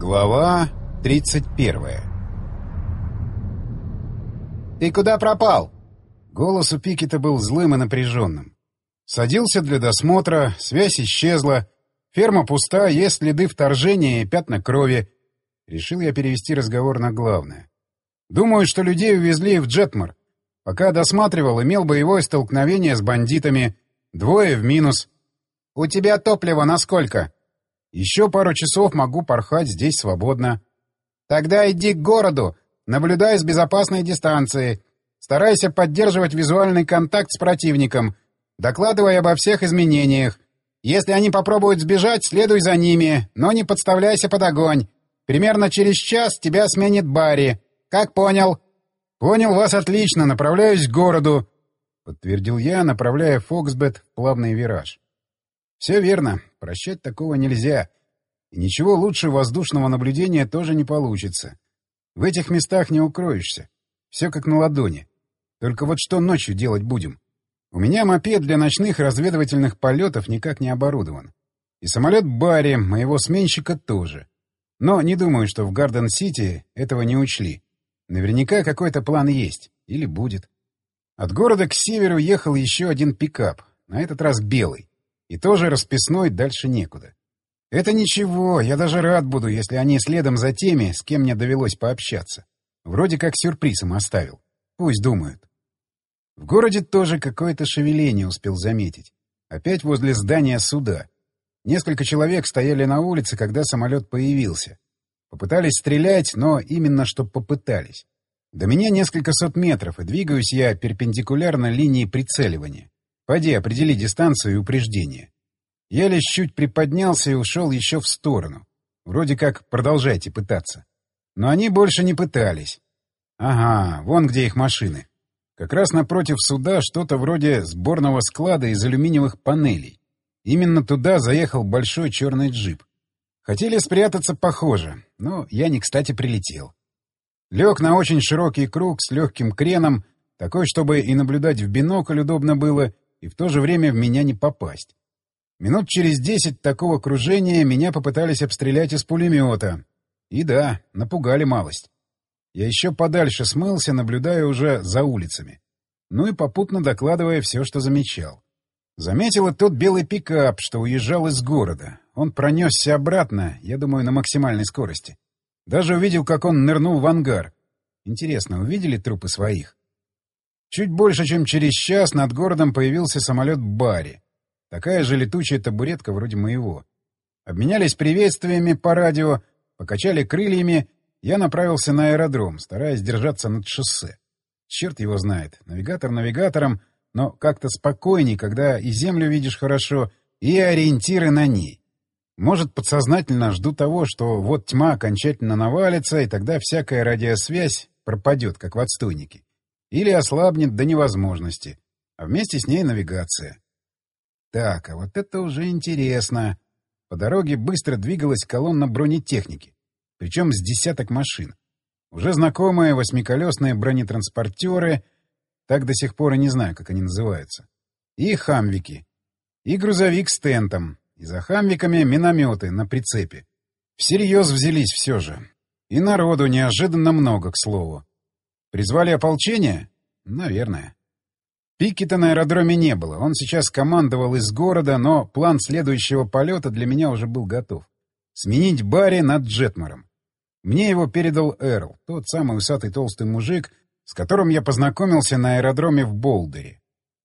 Глава 31. «Ты куда пропал?» Голос у Пикета был злым и напряженным. Садился для досмотра, связь исчезла, ферма пуста, есть следы вторжения и пятна крови. Решил я перевести разговор на главное. Думаю, что людей увезли в Джетмор. Пока досматривал, имел боевое столкновение с бандитами. 2 в минус. «У тебя топливо на сколько?» «Еще пару часов могу порхать здесь свободно». «Тогда иди к городу, наблюдай с безопасной дистанции. Старайся поддерживать визуальный контакт с противником. Докладывай обо всех изменениях. Если они попробуют сбежать, следуй за ними, но не подставляйся под огонь. Примерно через час тебя сменит Барри. Как понял?» «Понял вас отлично, направляюсь к городу», — подтвердил я, направляя Фоксбет в плавный вираж. «Все верно, прощать такого нельзя. И ничего лучше воздушного наблюдения тоже не получится. В этих местах не укроешься. Все как на ладони. Только вот что ночью делать будем? У меня мопед для ночных разведывательных полетов никак не оборудован. И самолет Барри, моего сменщика, тоже. Но не думаю, что в Гарден-Сити этого не учли. Наверняка какой-то план есть. Или будет. От города к северу ехал еще один пикап. На этот раз белый. И тоже расписной, дальше некуда. Это ничего, я даже рад буду, если они следом за теми, с кем мне довелось пообщаться. Вроде как сюрприз им оставил. Пусть думают. В городе тоже какое-то шевеление успел заметить. Опять возле здания суда. Несколько человек стояли на улице, когда самолет появился. Попытались стрелять, но именно что попытались. До меня несколько сот метров, и двигаюсь я перпендикулярно линии прицеливания. Пойди, определи дистанцию и упреждение. Я лишь чуть приподнялся и ушел еще в сторону. Вроде как продолжайте пытаться. Но они больше не пытались. Ага, вон где их машины. Как раз напротив суда что-то вроде сборного склада из алюминиевых панелей. Именно туда заехал большой черный джип. Хотели спрятаться, похоже, но я не кстати прилетел. Лег на очень широкий круг с легким креном, такой, чтобы и наблюдать в бинокль удобно было, и в то же время в меня не попасть. Минут через 10 такого кружения меня попытались обстрелять из пулемета. И да, напугали малость. Я еще подальше смылся, наблюдая уже за улицами. Ну и попутно докладывая все, что замечал. Заметил и тот белый пикап, что уезжал из города. Он пронесся обратно, я думаю, на максимальной скорости. Даже увидел, как он нырнул в ангар. Интересно, увидели трупы своих? Чуть больше, чем через час над городом появился самолет Барри. Такая же летучая табуретка вроде моего. Обменялись приветствиями по радио, покачали крыльями. Я направился на аэродром, стараясь держаться над шоссе. Черт его знает, навигатор навигатором, но как-то спокойней, когда и землю видишь хорошо, и ориентиры на ней. Может, подсознательно жду того, что вот тьма окончательно навалится, и тогда всякая радиосвязь пропадет, как в отстойнике. Или ослабнет до невозможности, а вместе с ней навигация. Так, а вот это уже интересно. По дороге быстро двигалась колонна бронетехники, причем с десяток машин. Уже знакомые восьмиколесные бронетранспортеры, так до сих пор и не знаю, как они называются, и хамвики, и грузовик с тентом, и за хамвиками минометы на прицепе. Всерьез взялись все же. И народу неожиданно много, к слову. Призвали ополчение? Наверное. Пикета на аэродроме не было. Он сейчас командовал из города, но план следующего полета для меня уже был готов. Сменить Барри над Джетмором. Мне его передал Эрл, тот самый усатый толстый мужик, с которым я познакомился на аэродроме в Болдере.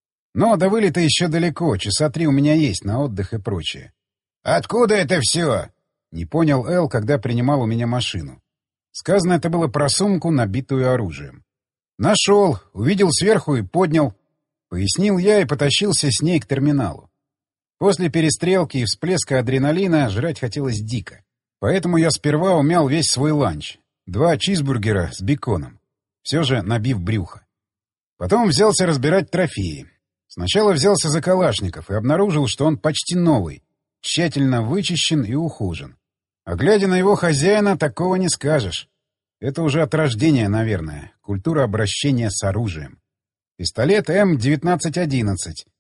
Но до вылета еще далеко, часа 3 у меня есть на отдых и прочее. «Откуда это все?» — не понял Эл, когда принимал у меня машину. Сказано это было про сумку, набитую оружием. «Нашел, увидел сверху и поднял», — пояснил я и потащился с ней к терминалу. После перестрелки и всплеска адреналина жрать хотелось дико. Поэтому я сперва умял весь свой ланч. 2 чизбургера с беконом. Все же набив брюхо. Потом взялся разбирать трофеи. Сначала взялся за калашников и обнаружил, что он почти новый, тщательно вычищен и ухожен. А глядя на его хозяина, такого не скажешь. Это уже от рождения, наверное, культура обращения с оружием. Пистолет М1911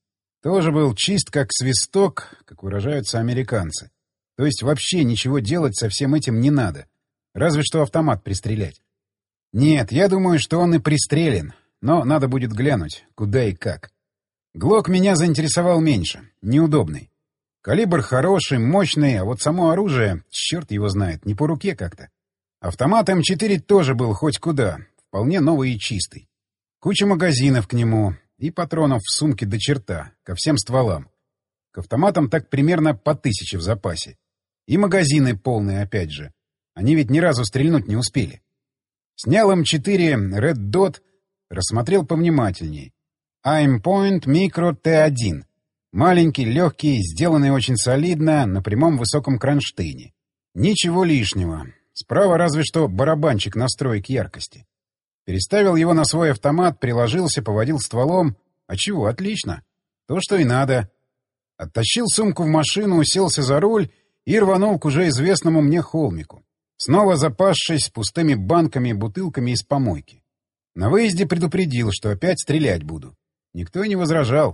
тоже был чист как свисток, как выражаются американцы. То есть вообще ничего делать со всем этим не надо. Разве что автомат пристрелять. Нет, я думаю, что он и пристрелен. Но надо будет глянуть, куда и как. Глок меня заинтересовал меньше. Неудобный. Калибр хороший, мощный, а вот само оружие, черт его знает, не по руке как-то. Автомат М4 тоже был хоть куда. Вполне новый и чистый. Куча магазинов к нему и патронов в сумке до черта, ко всем стволам. К автоматам так примерно по 1000 в запасе. И магазины полные опять же. Они ведь ни разу стрельнуть не успели. Снял М4 Red Dot, рассмотрел повнимательней. Aimpoint Micro T1. Маленький, легкий, сделанный очень солидно, на прямом высоком кронштейне. Ничего лишнего. Справа разве что барабанчик настроек яркости. Переставил его на свой автомат, приложился, поводил стволом. А чего, отлично. То, что и надо. Оттащил сумку в машину, уселся за руль и рванул к уже известному мне холмику. Снова запасшись пустыми банками и бутылками из помойки. На выезде предупредил, что опять стрелять буду. Никто и не возражал.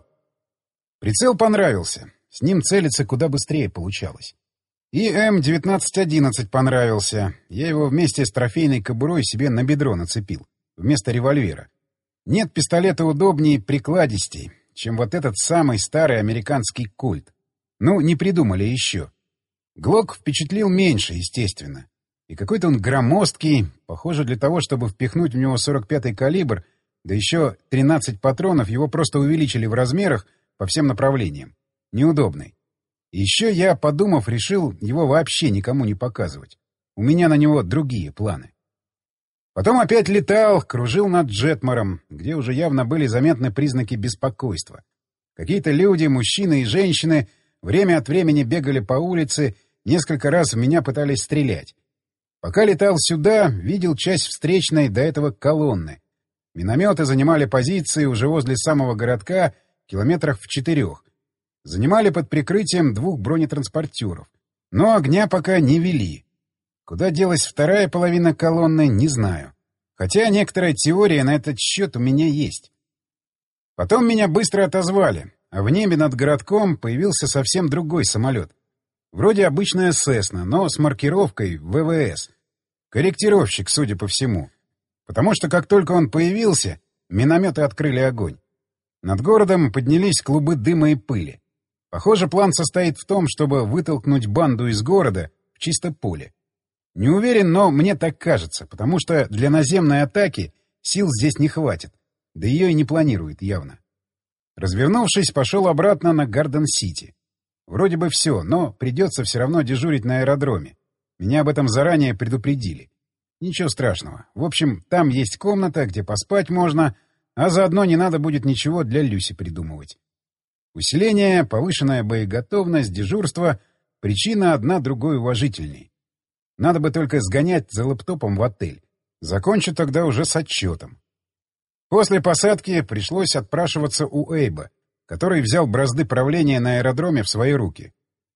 Прицел понравился. С ним целиться куда быстрее получалось. И М1911 понравился. Я его вместе с трофейной кобурой себе на бедро нацепил. Вместо револьвера. Нет пистолета удобнее и прикладистей, чем вот этот самый старый американский кольт. Ну, не придумали еще. Глок впечатлил меньше, естественно. И какой-то он громоздкий, похоже, для того, чтобы впихнуть в него 45-й калибр, да еще 13 патронов, его просто увеличили в размерах по всем направлениям. Неудобный. И еще я, подумав, решил его вообще никому не показывать. У меня на него другие планы. Потом опять летал, кружил над Джетмором, где уже явно были заметны признаки беспокойства. Какие-то люди, мужчины и женщины, время от времени бегали по улице, несколько раз в меня пытались стрелять. Пока летал сюда, видел часть встречной до этого колонны. Минометы занимали позиции уже возле самого городка, километрах в 4. Занимали под прикрытием 2 бронетранспортеров. Но огня пока не вели. Куда делась вторая половина колонны, не знаю. Хотя некоторая теория на этот счет у меня есть. Потом меня быстро отозвали, а в небе над городком появился совсем другой самолет. Вроде обычная «Сесна», но с маркировкой ВВС. Корректировщик, судя по всему. Потому что как только он появился, минометы открыли огонь. Над городом поднялись клубы дыма и пыли. Похоже, план состоит в том, чтобы вытолкнуть банду из города в чисто поле. Не уверен, но мне так кажется, потому что для наземной атаки сил здесь не хватит, да ее и не планирует явно. Развернувшись, пошел обратно на Гарден-Сити. Вроде бы все, но придется все равно дежурить на аэродроме. Меня об этом заранее предупредили. Ничего страшного. В общем, там есть комната, где поспать можно, а заодно не надо будет ничего для Люси придумывать. Усиление, повышенная боеготовность, дежурство — причина одна другой уважительней. Надо бы только сгонять за лэптопом в отель. Закончу тогда уже с отчетом. После посадки пришлось отпрашиваться у Эйба, который взял бразды правления на аэродроме в свои руки.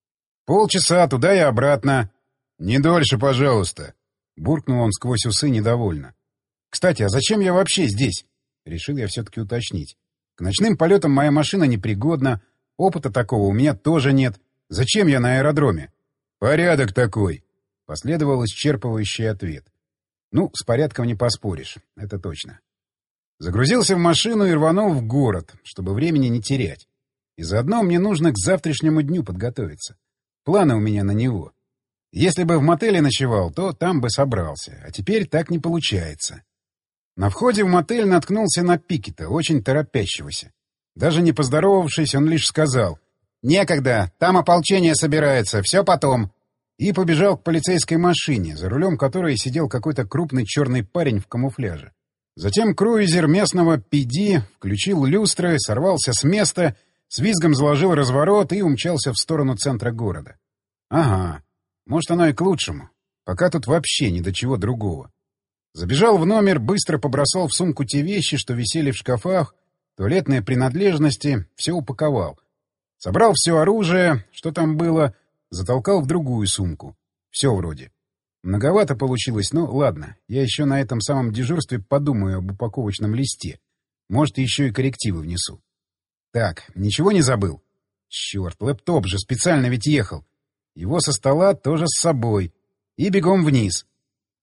«Полчаса туда и обратно». «Не дольше, пожалуйста», — буркнул он сквозь усы недовольно. «Кстати, а зачем я вообще здесь?» — решил я все-таки уточнить. «К ночным полетам моя машина непригодна, опыта такого у меня тоже нет. Зачем я на аэродроме?» «Порядок такой», — последовал исчерпывающий ответ. «Ну, с порядком не поспоришь, это точно». Загрузился в машину и рванул в город, чтобы времени не терять. И заодно мне нужно к завтрашнему дню подготовиться. Планы у меня на него. Если бы в мотеле ночевал, то там бы собрался. А теперь так не получается. На входе в мотель наткнулся на Пикета, очень торопящегося. Даже не поздоровавшись, он лишь сказал: «Некогда, там ополчение собирается, все потом». И побежал к полицейской машине, за рулем которой сидел какой-то крупный черный парень в камуфляже. Затем круизер местного PD включил люстры, сорвался с места, с визгом заложил разворот и умчался в сторону центра города. Ага, может, оно и к лучшему. Пока тут вообще ни до чего другого. Забежал в номер, быстро побросал в сумку те вещи, что висели в шкафах, туалетные принадлежности, все упаковал. Собрал все оружие, что там было, затолкал в другую сумку. Все вроде. Многовато получилось, но ладно, я еще на этом самом дежурстве подумаю об упаковочном листе. Может, еще и коррективы внесу. Так, ничего не забыл? Черт, лэптоп же специально ведь ехал. Его со стола тоже с собой. И бегом вниз.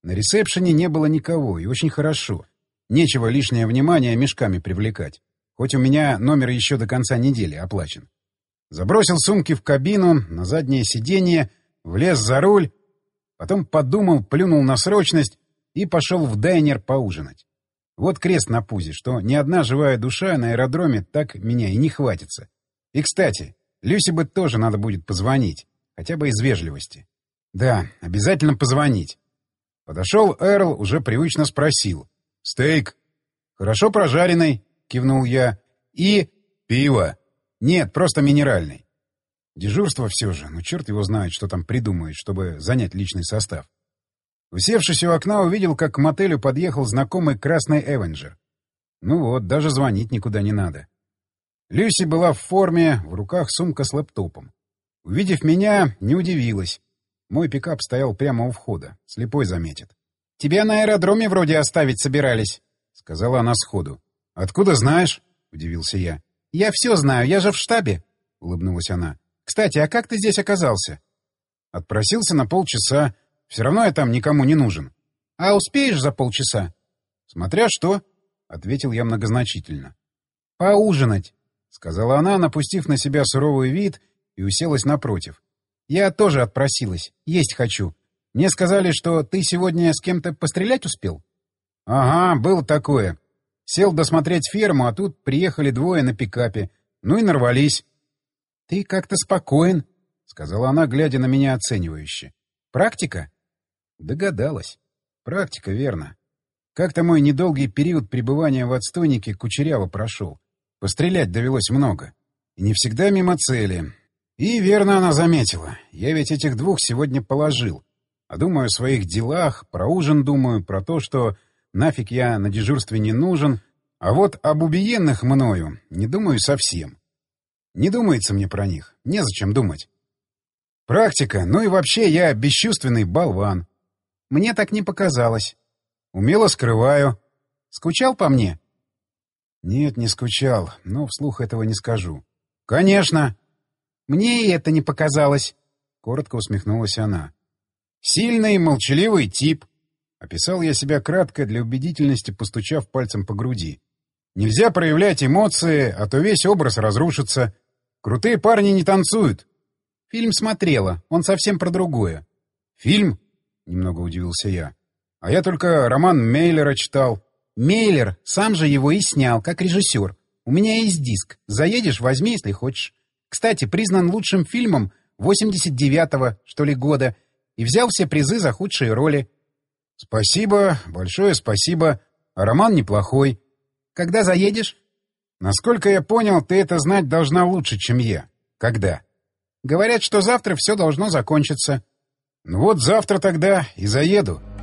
На ресепшене не было никого, и очень хорошо. Нечего лишнее внимание мешками привлекать. Хоть у меня номер еще до конца недели оплачен. Забросил сумки в кабину, на заднее сиденье, влез за руль, потом подумал, плюнул на срочность и пошел в дайнер поужинать. Вот крест на пузе, что ни одна живая душа на аэродроме так меня и не хватится. И, кстати, Люсе бы тоже надо будет позвонить, хотя бы из вежливости. Да, обязательно позвонить. Подошел Эрл, уже привычно спросил. «Стейк?» «Хорошо прожаренный», — кивнул я. «И...» «Пиво?» «Нет, просто минеральный». Дежурство все же, но черт его знает, что там придумает, чтобы занять личный состав. Усевшись у окна, увидел, как к мотелю подъехал знакомый красный Эвенджер. Ну вот, даже звонить никуда не надо. Люси была в форме, в руках сумка с лэптопом. Увидев меня, не удивилась. Мой пикап стоял прямо у входа. Слепой заметит. «Тебя на аэродроме вроде оставить собирались», — сказала она сходу. «Откуда знаешь?» — удивился я. «Я все знаю, я же в штабе», — улыбнулась она. «Кстати, а как ты здесь оказался?» «Отпросился на полчаса. Все равно я там никому не нужен». «А успеешь за полчаса?» «Смотря что», — ответил я многозначительно. «Поужинать», — сказала она, напустив на себя суровый вид, и уселась напротив. «Я тоже отпросилась. Есть хочу. Мне сказали, что ты сегодня с кем-то пострелять успел?» «Ага, было такое. Сел досмотреть ферму, а тут приехали двое на пикапе. Ну и нарвались». «Ты как-то спокоен», — сказала она, глядя на меня оценивающе. «Практика?» Догадалась. Практика, верно. Как-то мой недолгий период пребывания в отстойнике кучеряво прошел. Пострелять довелось много. И не всегда мимо цели. И верно она заметила. Я ведь этих двух сегодня положил. А думаю о своих делах, про ужин думаю, про то, что нафиг я на дежурстве не нужен. А вот об убиенных мною не думаю совсем. Не думается мне про них. Незачем думать. Практика. Ну и вообще я бесчувственный болван. Мне так не показалось. Умело скрываю. Скучал по мне? Нет, не скучал, но вслух этого не скажу. Конечно. Мне и это не показалось. Коротко усмехнулась она. Сильный, молчаливый тип. Описал я себя кратко, для убедительности постучав пальцем по груди. Нельзя проявлять эмоции, а то весь образ разрушится. Крутые парни не танцуют. Фильм смотрела, он совсем про другое. Фильм? Немного удивился я. А я только роман Мейлера читал. Мейлер сам же его и снял, как режиссер. У меня есть диск. Заедешь, возьми, если хочешь. Кстати, признан лучшим фильмом 89-го, что ли, года. И взял все призы за худшие роли. Спасибо, большое спасибо. А роман неплохой. Когда заедешь? Насколько я понял, ты это знать должна лучше, чем я. Когда? Говорят, что завтра все должно закончиться. Ну вот завтра тогда и заеду.